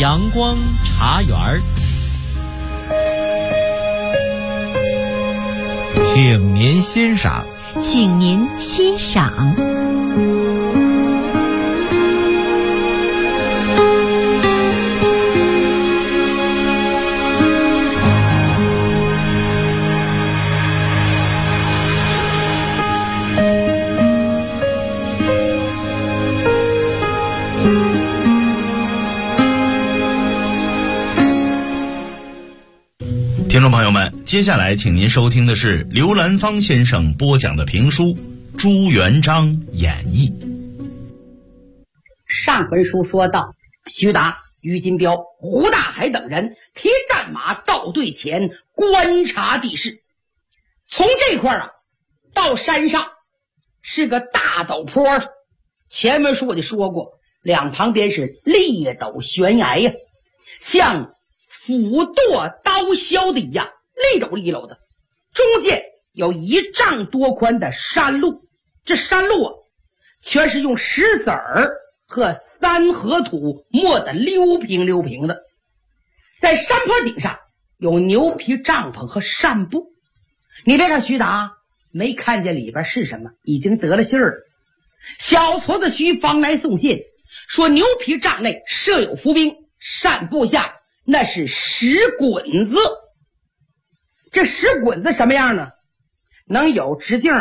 阳光茶园儿，请您欣赏。 请您欣赏。 听众朋友们，接下来请您收听的是刘兰芳先生播讲的评书《朱元璋演义》。 上回书说到，徐达、于金彪、胡大海等人提战马到队前观察地势。从这块啊到山上是个大陡坡，前文书我就说过，两旁边是裂陡悬崖呀，像斧剁刀削的一样，立陡立陡的。中间有1丈多宽的山路，这山路啊全是用石子儿和三合土磨得溜平溜平的。在山坡顶上有牛皮帐篷和扇布。你别看徐达没看见里边是什么，已经得了信儿了。小矬子徐方来送信，说牛皮帐内设有伏兵，扇布下那是石滚子。这石滚子什么样呢？能有直径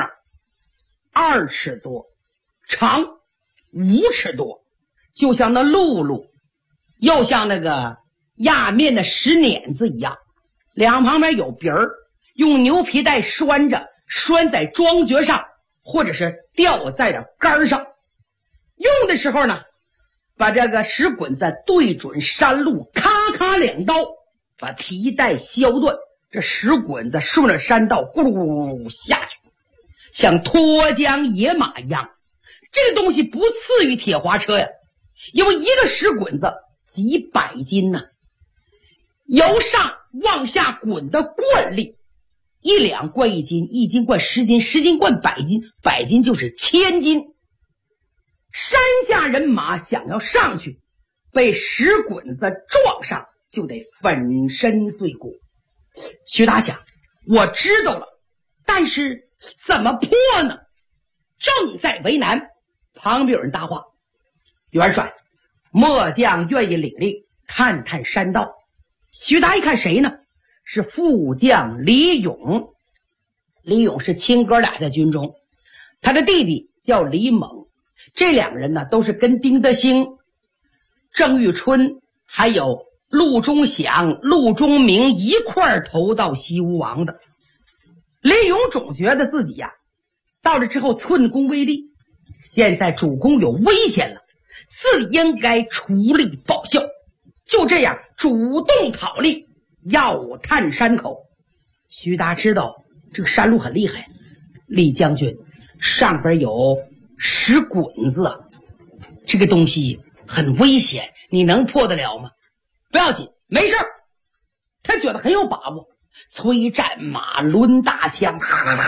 2尺多，长5尺多，就像那辘轳，又像那个压面的石碾子一样。两旁边有鼻儿，用牛皮带拴着，拴在桩橛上，或者是吊在这杆上。用的时候呢，把这个石滚子对准山路，咔咔2刀，把皮带削断，这石滚子顺着山道咕噜咕噜下去，像脱缰野马一样。这个东西不次于铁滑车呀，因为一个石滚子几百斤呢，由上往下滚的惯力，1两灌1斤，1斤灌10斤，10斤灌100斤，100斤就是1000斤。山下人马想要上去，被石滚子撞上，就得粉身碎骨。徐达想，我知道了，但是怎么破呢？正在为难，旁边有人搭话：元帅，末将愿意领令探探山道。徐达一看谁呢？是副将李勇。李勇是亲哥俩在军中，他的弟弟叫李猛。这两个人呢，都是跟丁德兴、郑玉春还有陆中祥、陆中明一块投到西吴王的。李勇总觉得自己呀，到了之后寸功微利，现在主公有危险了，自己应该出力报效。就这样主动讨力，要探山口。徐达知道这个山路很厉害，李将军，上边有石滚子啊，这个东西很危险，你能破得了吗？不要紧，没事。他觉得很有把握，催战马，抡大枪，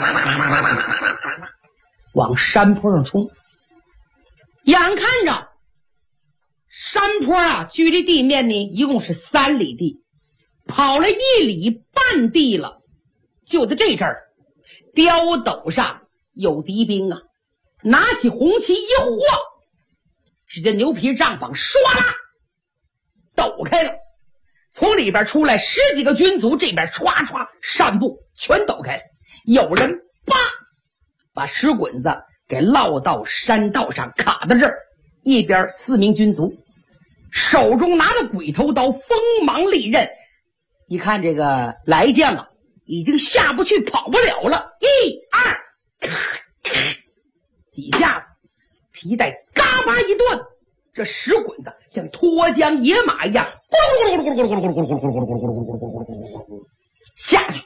往山坡上冲。眼看着山坡啊，距离地面呢一共是3里地，跑了1里半地了。就在这阵儿，刁斗上有敌兵啊，拿起红旗一晃，只见牛皮帐篷唰啦抖开了，从里边出来10几个军卒，这边唰唰扇布全抖开了，有人叭把石滚子给落到山道上，卡在这儿。一边4名军卒手中拿着鬼头刀，锋芒利刃。一看这个来将啊，已经下不去，跑不了了。1、2，几下子，皮带嘎巴一断，这石滚子像脱缰野马一样，下去。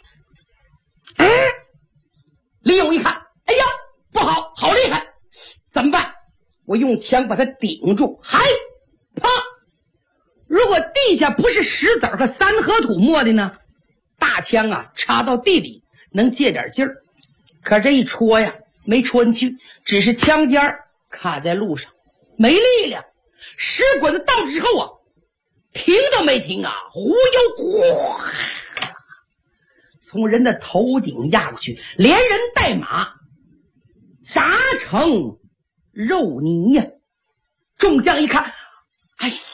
李勇一看，哎呀，不好，好厉害，怎么办？我用枪把它顶住，还啪！如果地下不是石子和三合土磨的呢，大枪啊插到地里能借点劲儿，可这一戳呀没戳进去，只是枪尖卡在路上，没力量。石滚子到之后啊， 停都没停啊，忽悠哗，从人的头顶压过去，连人带马炸成肉泥呀！众将一看，哎呀，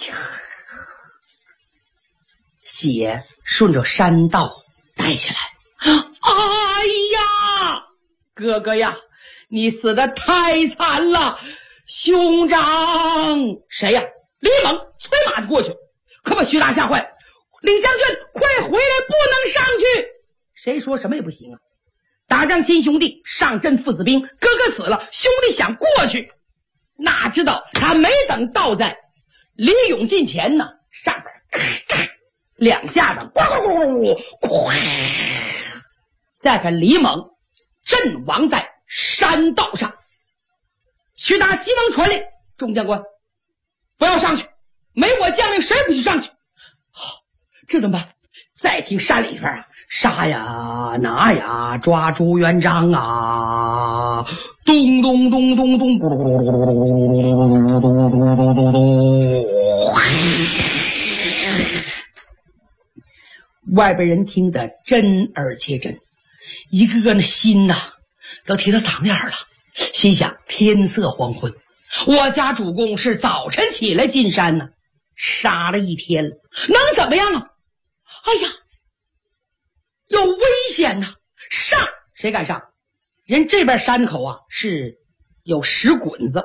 血顺着山道带下来。哎呀，哥哥呀，你死得太惨了！兄长，谁呀？李猛催马就过去，可把徐达吓坏了。李将军，快回来，不能上去！谁说什么也不行啊！打仗亲兄弟，上阵父子兵，哥哥死了，兄弟想过去，哪知道他没等到在李勇近前呢，上边咔嚓两下子，呱呱呱呱，再看李猛阵亡在山道上。徐达急忙传令，众将官不要上去，没我将令谁不许上去。这怎么办？再听山里边啊，杀呀拿呀，抓朱元璋啊，咚咚咚咚咚，外边人听得真而且真，一个个的心呐都提到嗓子眼了，心想天色黄昏，我家主公是早晨起来进山呢，杀了一天了，能怎么样啊？哎呀，有危险呐！上！谁敢上？人这边山口啊是有石滚子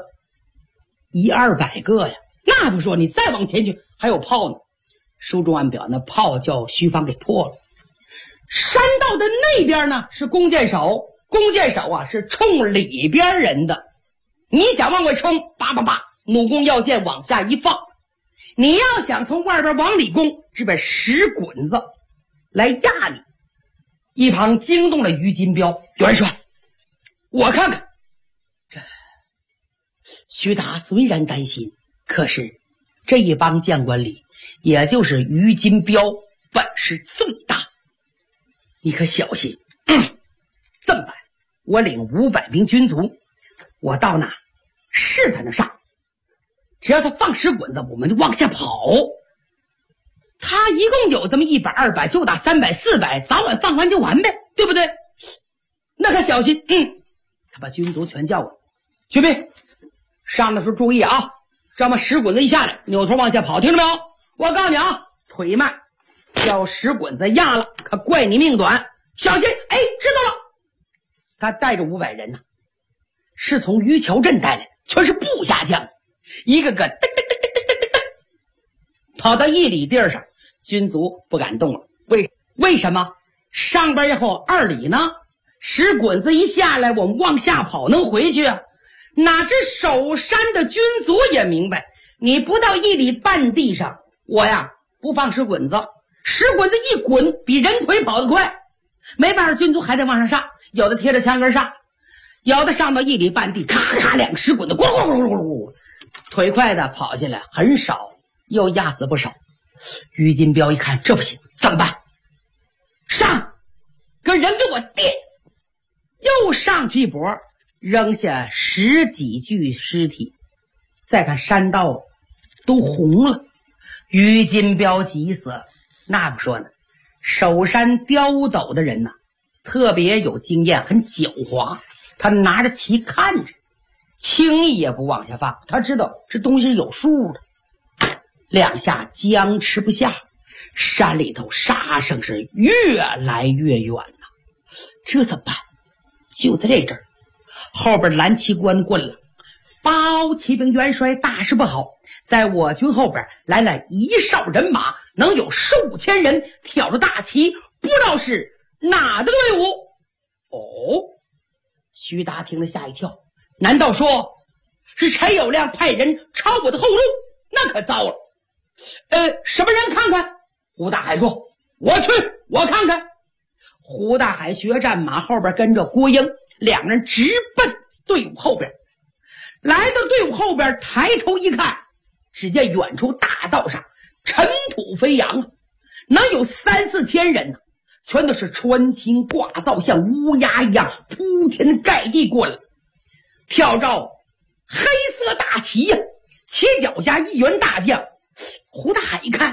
，100-200个呀。那不说，你再往前去还有炮呢。书中暗表，那炮叫徐芳给破了。山道的那边呢是弓箭手，弓箭手啊是冲里边人的。你想往外冲，叭叭叭，弩弓要箭往下一放。你要想从外边往里攻，这边石滚子来压你。一旁惊动了于金彪，元帅，我看看。这徐达虽然担心，可是这一帮将官里，也就是于金彪本事最大。你可小心，这么办？我领500名军卒，我到哪试探着上。只要他放石滚子，我们就往下跑。他一共有这么100-200，就打300、400，早晚放完就完呗，对不对？那可小心。他把军卒全叫过来，学兵，上的时候注意啊，这么石滚子一下来，扭头往下跑，听着没有？我告诉你啊，腿慢，叫石滚子压了，可怪你命短，小心！哎，知道了。他带着500人呢，是从于桥镇带来的，全是部下将。一个个噔噔噔噔噔噔噔跑到1里地上，军卒不敢动了。为什么？上边要2里呢？石滚子一下来，我们往下跑能回去啊？哪知守山的军卒也明白，你不到1里半地上，我呀不放石滚子，石滚子一滚比人腿跑得快，没办法，军卒还得往上上，有的贴着墙根上，有的上到1里半地，咔咔2个石滚子，咕噜咕噜咕噜咕噜，腿快的跑下来很少，又压死不少。于金彪一看这不行，怎么办？上，跟人给我垫，又上去一搏，扔下10几具尸体。再看山道都红了，于金彪急死了。那不说呢，守山刁斗的人呢，特别有经验，很狡猾。他拿着旗看着，轻易也不往下放，他知道这东西是有数的。两下僵持不下，山里头杀声是越来越远了。这怎么办？就在这阵儿，后边蓝旗官棍了，包骑兵元帅大事不好，在我军后边来了一哨人马，能有数千人，挑着大旗，不知道是哪的队伍。哦，徐达听了吓一跳，难道说是陈友谅派人抄我的后路？那可糟了。什么人看看？胡大海说，我去，我看看。胡大海学战马后边跟着郭英，两人直奔队伍后边。来到队伍后边，抬头一看，只见远处大道上尘土飞扬，能有3-4千人呢，全都是穿青挂造，像乌鸦一样铺天盖地过来，挑着黑色大旗呀，旗脚下一员大将。胡大海一看，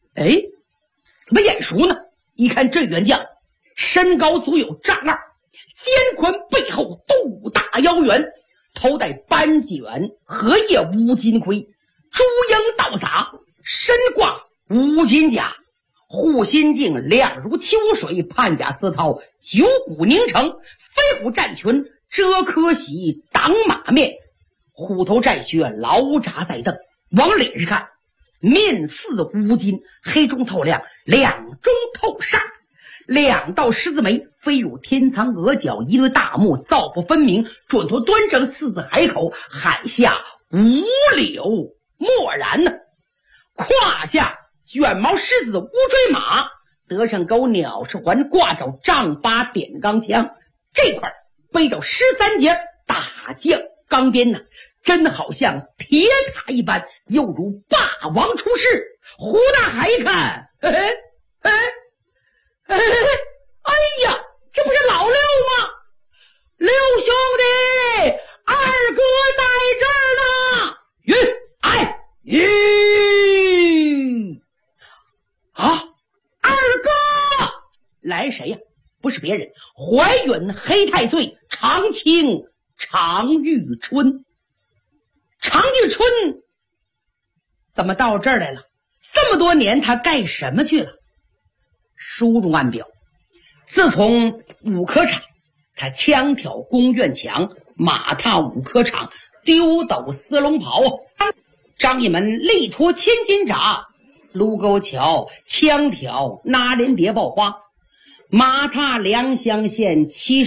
哎，怎么眼熟呢？一看这员将，身高足有丈二，肩宽背厚，肚大腰圆，头戴斑卷荷叶乌金盔，朱缨倒洒，身挂乌金甲，护心镜亮如秋水，判甲丝绦九股凝成，飞虎战裙遮柯喜挡马面，虎头战靴牢扎在凳。往脸上看，面似乌金，黑中透亮，两中透煞，两道狮子眉飞入天苍额角，一对大目造不分明，准头端正，四字海口，海下五柳默然呢。胯下卷毛狮子乌骓马，得上钩鸟翅环，挂着丈八点钢枪，这块背着13节大将钢鞭呢，真好像铁塔一般，又如霸王出世。胡大海一看，哎呀，这不是老六吗？六兄弟，二哥在这儿呢。二哥来谁呀？不是别人，怀远黑太岁常卿常遇春。常遇春怎么到这儿来了？这么多年他干什么去了？书中暗表，自从五科场，他枪挑宫院墙，马踏五科场，丢斗丝龙袍，张义门力托千斤闸，卢沟桥枪挑拿连蝶爆花，马踏良乡县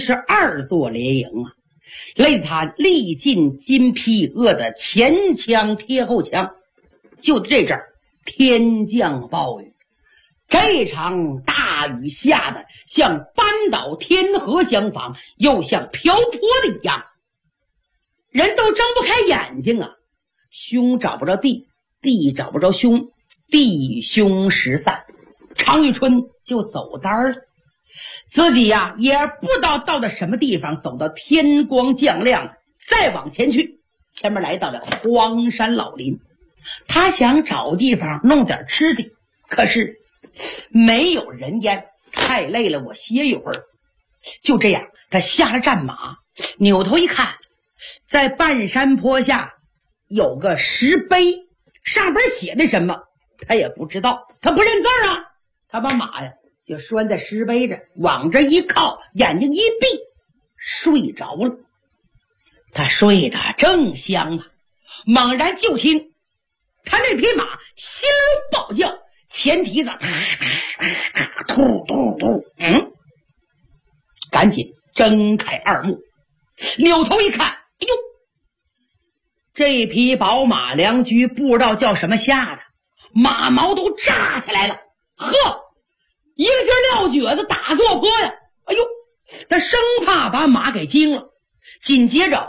72座连营啊，累得他历尽金披，饿得前枪贴后枪。就这阵儿天降暴雨，这场大雨下的像扳倒天河相仿，又像瓢泼的一样，人都睁不开眼睛啊。兄找不着地，地找不着兄，弟兄失散，常遇春就走单了。自己呀也不知道到了什么地方，走到天光将亮，再往前去，前面来到了荒山老林。他想找地方弄点吃的，可是没有人烟，太累了，我歇一会儿。就这样，他下了战马，扭头一看，在半山坡下有个石碑，上边写的什么他也不知道，他不认字啊。他把马呀就拴在石碑上，往这一靠，眼睛一闭，睡着了。他睡得正香啊，猛然就听他那匹马心如暴叫，前蹄子突突突，赶紧睁开二目，扭头一看，哎呦，这匹宝马良驹不知道叫什么下的，马毛都炸起来了，呵，一个劲撂蹶子打坐坡呀，哎呦，他生怕把马给惊了。紧接着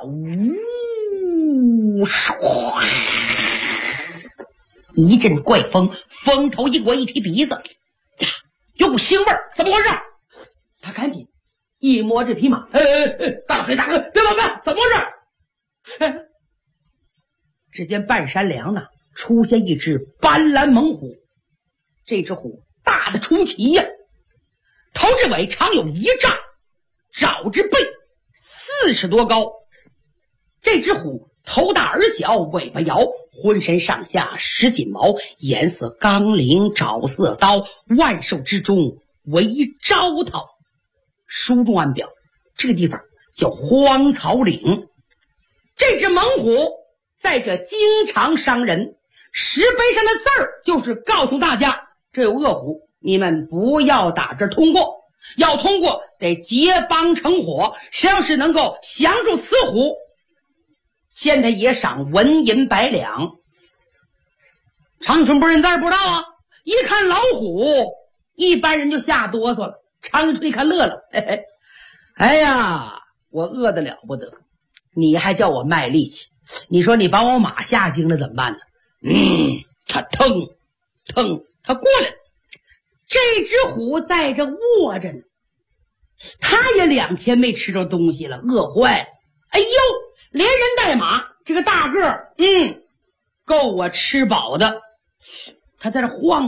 一阵怪风，风头一刮，一提鼻子呀，有股腥味儿，怎么回事？他赶紧一摸这匹马，大哥别跑，怎么回事？只见半山梁呢出现一只斑斓猛虎，这只虎大的出奇呀，头至尾长有1丈，爪至背40多高。这只虎头大而小，尾巴摇，浑身上下10锦毛，颜色刚灵，爪似刀，万兽之中为招头。书中暗表，这个地方叫荒草岭。这只猛虎在这经常伤人，石碑上的字儿就是告诉大家，这有恶虎，你们不要打这通过，要通过得结帮成伙，谁要是能够降住此虎，现在也赏文银100两。常遇春不认字不知道啊，一看老虎，一般人就吓哆嗦了。常遇春一看乐了，哎呀，我饿得了不得，你还叫我卖力气，你说你把我马吓惊了怎么办呢？他腾他过来了，这只虎在这卧着呢，他也2天没吃着东西了，饿坏了。哎呦，连人带马，这个大个够我吃饱的。他在这晃着，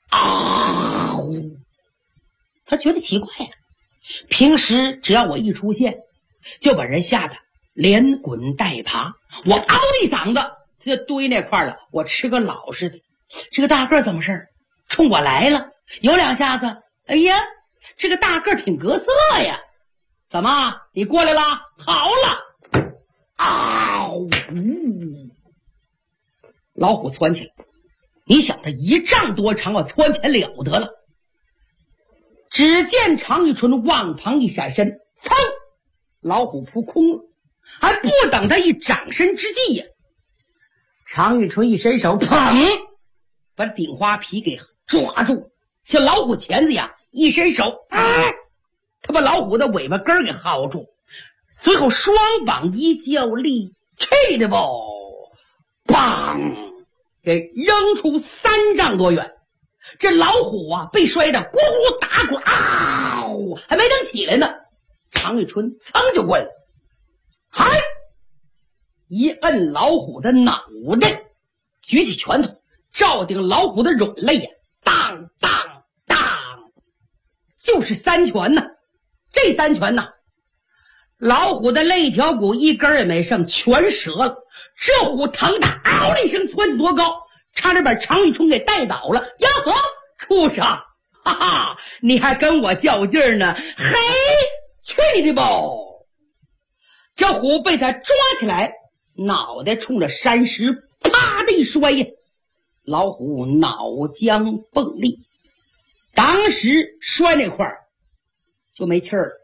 啊！他觉得奇怪呀，平时只要我一出现，就把人吓得连滚带爬，我嗷的一嗓子，他就堆那块了，我吃个老实的。这个大个怎么事？冲我来了，有两下子，哎呀，这个大个挺格色呀！怎么，你过来了？好了！啊！老虎窜起来，你想他1丈多长，我窜起来了得了。只见常遇春往旁一闪身，噌，老虎扑空了。还不等他一掌身之际呀，常遇春一伸手，砰，把顶花皮给抓住，像老虎钳子呀，一伸手，他把老虎的尾巴根给薅住，随后双膀一较力，去的不，砰，给扔出3丈多远。这老虎啊，被摔得咕咕打滚，还没等起来呢，常遇春噌就过来了，嗨，一摁老虎的脑袋，举起拳头照顶老虎的软肋呀，当当当，就是3拳呢。这3拳呢，老虎的肋条骨一根也没剩，全折了。这虎疼的嗷的一声窜多高，差点把常遇春给带倒了。呀呵，畜生，哈哈，你还跟我较劲儿呢？嘿，去你的吧！这虎被他抓起来，脑袋冲着山石啪的一摔呀，老虎脑浆迸裂，当时摔那块儿就没气儿了。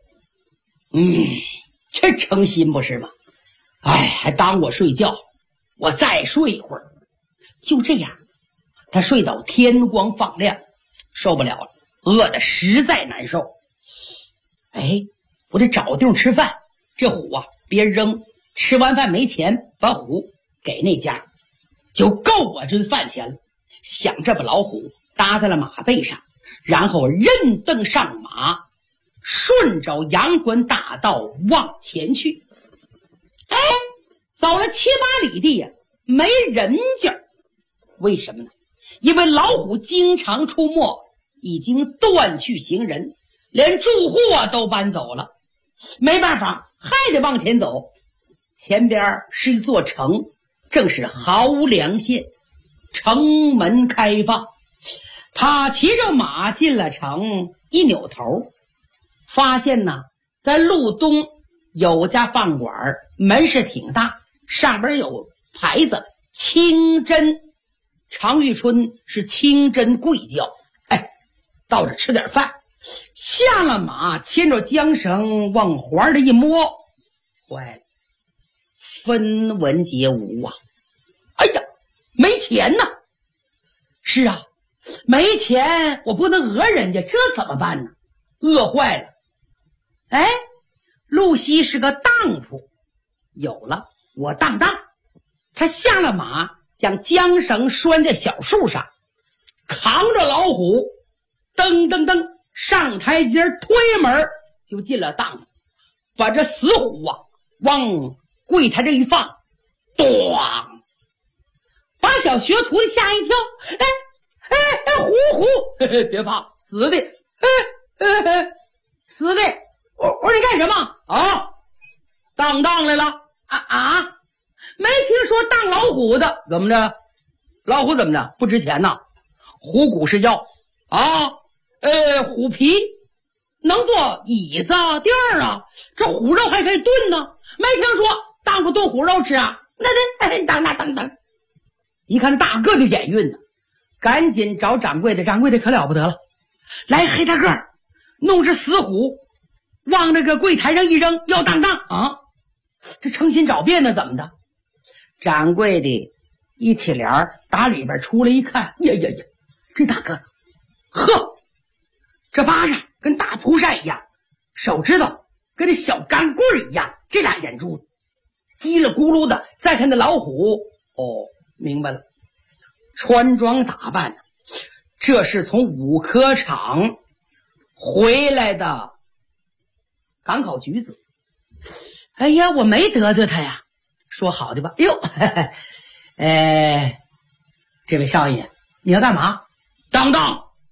这诚心不是吗？哎，还当我睡觉，我再睡一会儿。就这样，他睡到天光放亮，受不了了，饿得实在难受。哎，我得找地方吃饭。这虎啊，别扔，吃完饭没钱，把虎给那家，就够我这顿饭钱了。想着把老虎搭在了马背上，然后任蹬上马，顺着阳关大道往前去。哎，走了7、8里地呀，没人家。为什么呢？因为老虎经常出没，已经断去行人，连住户都搬走了。没办法，还得往前走。前边是一座城，正是豪梁县。城门开放，他骑着马进了城，一扭头发现呢，在路东有家饭馆，门市挺大，上边有牌子清真。常遇春是清真贵教。哎，到这吃点饭，下了马，牵着缰绳往环里一摸，坏了，分文皆无啊！哎呀，没钱呐！是啊，没钱，我不能讹人家，这怎么办呢？饿坏了。哎，路西是个当铺，有了，我当。他下了马，将缰绳拴在小树上，扛着老虎，噔噔噔上台阶，推门就进了当铺，把这死虎啊往柜台这一放，咣，把小学徒吓一跳。虎，别怕，死的，死的。我说你干什么啊？当来了啊！没听说当老虎的，怎么着？老虎怎么着？不值钱呐？虎骨是药啊，虎皮能做椅子啊、垫儿啊，这虎肉还可以炖呢。没听说当铺炖虎肉吃啊？那得当。一看这大个就眼晕呢，赶紧找掌柜的，掌柜的可了不得了，来黑大个弄只死虎往那个柜台上一扔，要当啊！这诚心找遍呢，怎么的？掌柜的一起脸打里边出来一看，呀，这大个子，呵，这巴掌跟大蒲扇一样，手指头跟这小钢棍一样，这俩眼珠子叽里咕噜的。再看那老虎，哦，明白了，穿装打扮呢，这是从五科场回来的港口橘子。哎呀，我没得罪他呀，说好的吧。哟，这位少爷，你要干嘛？当，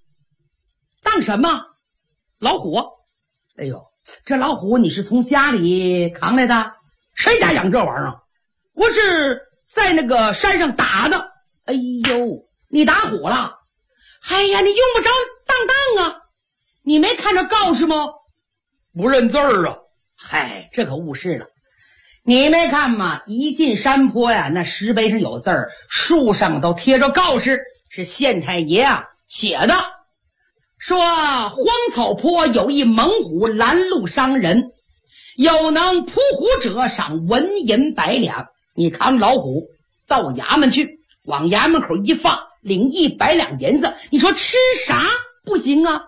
放什么？老虎。哎呦，这老虎你是从家里扛来的？谁家养这玩意儿啊？我是在那个山上打的。哎呦，你打虎了？哎呀，你用不着当啊，你没看着告示吗？不认字儿啊。嗨，这可误事了。你没看吗？一进山坡呀，那石碑上有字儿，树上都贴着告示，是县太爷啊写的，说荒草坡有一猛虎拦路伤人，有能扑虎者赏文银100两。你扛老虎到衙门去，往衙门口一放，领100两银子。你说吃啥不行啊？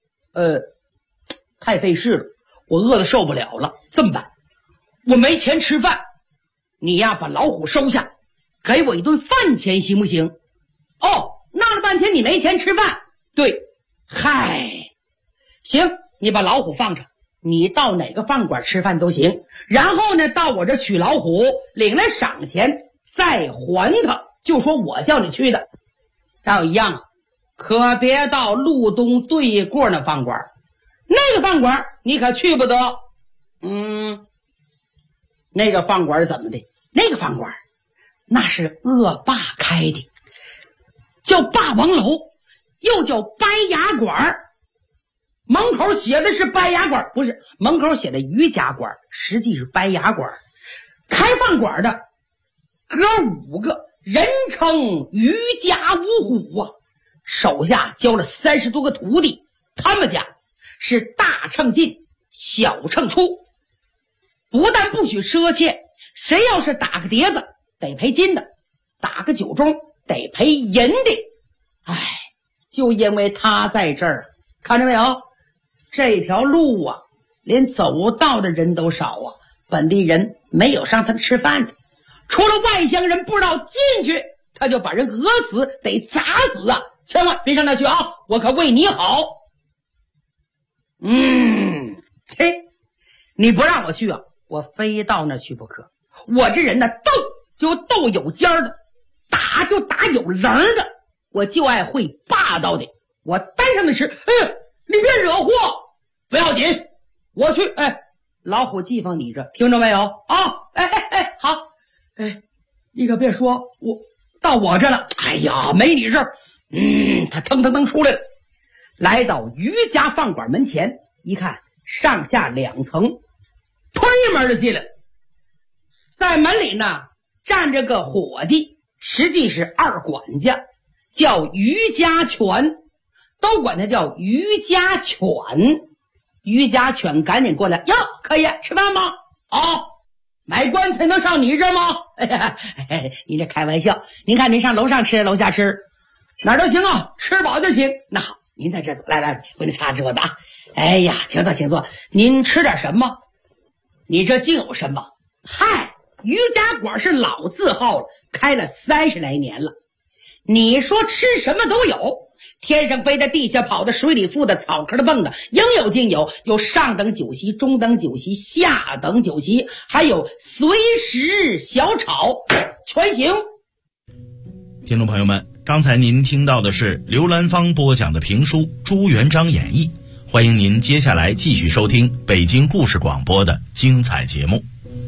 太费事了，我饿得受不了了。这么办？我没钱吃饭，你呀把老虎收下，给我一顿饭钱行不行？哦，闹了半天你没钱吃饭。对，嗨，行，你把老虎放上，你到哪个饭馆吃饭都行，然后呢到我这取老虎，领来赏钱再还他，就说我叫你去的。还有一样啊，可别到路东对过那饭馆，那个饭馆你可去不得。那个饭馆怎么的？那个饭馆那是恶霸开的，叫霸王楼，又叫掰牙馆。门口写的是掰牙馆，不是，门口写的瑜伽馆，实际是掰牙馆。开饭馆的哥5个，人称瑜伽五虎啊，手下教了30多个徒弟。他们家是大秤进，小秤出，不但不许赊欠，谁要是打个碟子得赔金的，打个酒盅得赔银的。哎，就因为他在这儿，看着没有，这条路啊连走道的人都少啊，本地人没有上他吃饭的，除了外乡人不知道进去他就把人讹死，得砸死啊，千万别上那去啊，我可为你好。嘿，你不让我去啊，我非到那去不可。我这人呢，斗就斗有尖的，打就打有棱的，我就爱会霸道的。我单上的吃，你别惹祸，不要紧，我去。老虎寄放你这，听着没有啊？好，你可别说我到我这了。哎呀，没你事儿。他腾腾腾出来了，来到瑜伽饭馆门前，一看上下2层，推门就进来了。在门里呢站着个伙计，实际是2管家，叫瑜伽犬，都管他叫瑜伽犬。瑜伽犬赶紧过来，哟，可以吃饭吗？买棺材能上你这吗？你这开玩笑，您看您上楼上吃楼下吃哪儿都行啊，吃饱就行。那好，您在这坐，来，我给你擦桌子啊。哎呀，请坐，您吃点什么？你这竟有什么？嗨，瑜伽馆是老字号了，开了30来年了。你说吃什么都有，天上飞的，地下跑的，水里浮的，草壳的蹦的，应有尽有。有上等酒席，中等酒席，下等酒席，还有随时小炒，全行。 听众朋友们，刚才您听到的是刘兰芳播讲的评书《朱元璋演义》，欢迎您接下来继续收听北京故事广播的精彩节目。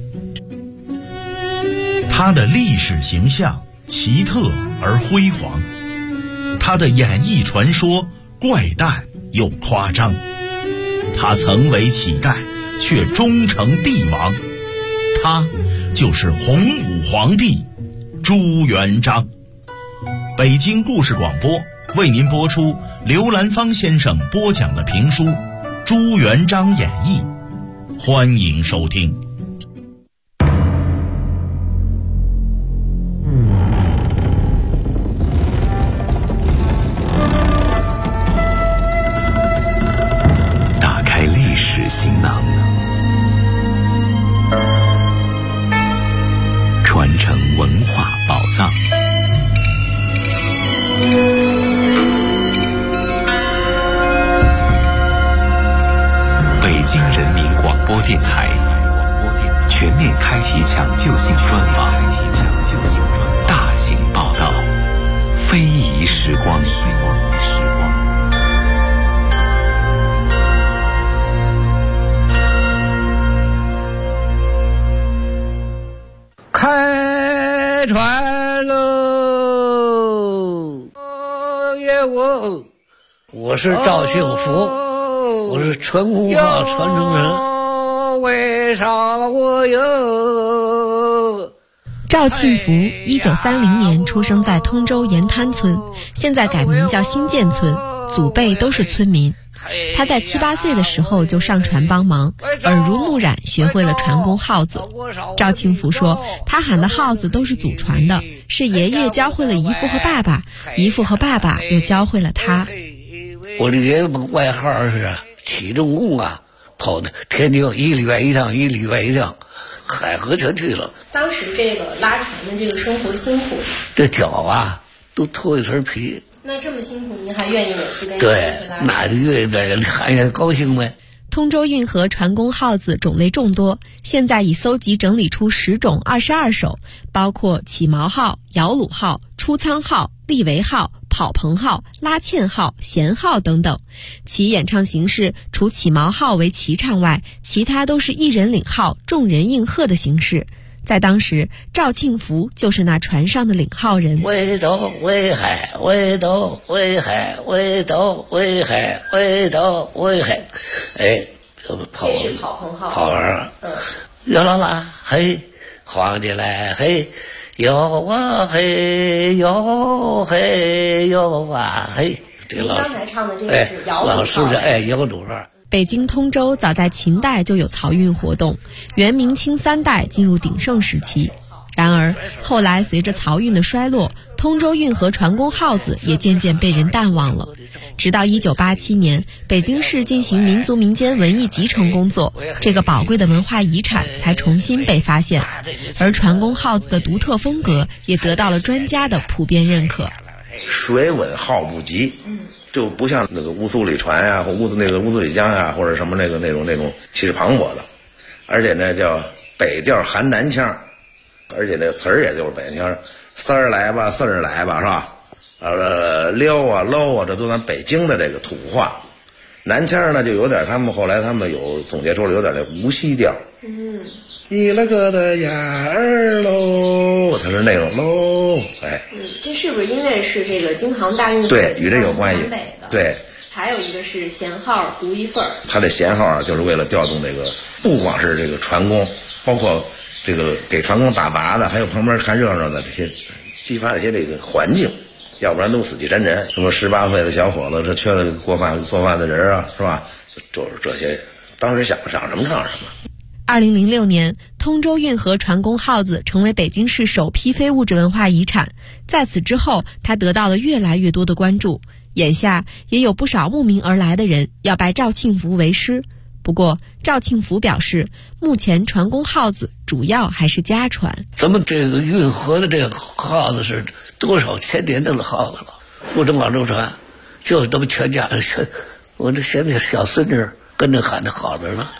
他的历史形象奇特而辉煌，他的演艺传说怪诞又夸张，他曾为乞丐却终成帝王，他就是洪武皇帝朱元璋。北京故事广播为您播出刘兰芳先生播讲的评书《朱元璋演义》，欢迎收听。 打开历史行囊，传承文化宝藏。北京人民广播电台全面开启抢救性专访，大型报道，非遗时光。 来传喽！我是赵幸福，我是传功号传承人。为啥我有？ 赵庆福1930年出生在通州盐滩村，现在改名叫新建村，祖辈都是村民。他在7、8岁的时候就上船帮忙，耳濡目染学会了传功号子。赵庆福说，他喊的号子都是祖传的，是爷爷教会了姨父和爸爸，姨父和爸爸又教会了他。 我的爷爷外号是起重工啊，跑的天津1礼拜1趟，1礼拜1趟，海河全去了。 当时这个拉船的这个生活辛苦， 这脚啊都脱一层皮。 那这么辛苦，您还愿意每次跟对，那就愿意在这里看也高兴呗。 通州运河船工号子种类众多，现在已搜集整理出10种22首，包括起锚号、摇橹号、出舱号、立桅号、跑棚号、拉纤号、弦号等等。其演唱形式除起锚号为齐唱外，其他都是一人领号，众人应和的形式。在当时，赵庆福就是那船上的领号人。 围斗围海，围斗围海，围斗围海，围斗围海。哎，这是跑棚号。 跑完哟啦啦嘿，晃起来嘿，哟啊嘿，哟嘿哟啊嘿。这老师刚才唱的这个是摇橹号。老师的摇橹号。 北京通州早在秦代就有漕运活动，元明清3代进入鼎盛时期。然而后来随着漕运的衰落，通州运河船工号子也渐渐被人淡忘了。直到1987年，北京市进行民族民间文艺集成工作，这个宝贵的文化遗产才重新被发现，而船工号子的独特风格也得到了专家的普遍认可。 水稳号不急，就不像那个乌苏里船呀，或乌苏里江呀，或者什么那种气势磅礴的，而且呢叫北调含南腔，而且那词儿也就是北腔，丝儿来吧，四儿来吧，是吧？撩啊搂啊，这都咱北京的这个土话。南腔呢就有点，后来他们有总结出了有点那无锡调。一了个的眼儿喽，它是那种喽，哎， 这是不是因为是这个京杭大运河？ 对，与这有关系。对， 还有一个是弦号独一份儿。 它这弦号啊，就是为了调动这个，不光是这个船工，包括这个给船工打杂的，还有旁边看热闹的这些，激发一些这个环境，要不然都死气沉沉。什么18岁的小伙子，这缺了做饭的人啊，是吧？就是这些，当时想什么唱什么。 2006年，通州运河船工号子成为北京市首批非物质文化遗产。在此之后，它得到了越来越多的关注。眼下也有不少慕名而来的人要拜赵庆福为师。不过，赵庆福表示，目前船工号子主要还是家传。 咱们这个运河的这个号子是多少千年的号子了，不能往周传，就是咱们全家人，我这现在小孙女跟着喊的好着呢。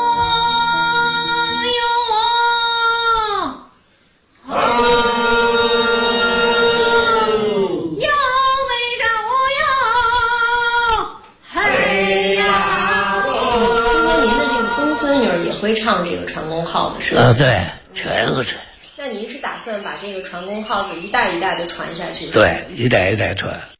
会唱这个船工号子是吧？ 对，全会唱。 那您是打算把这个船工号子一代一代的传下去？ 对，一代一代传。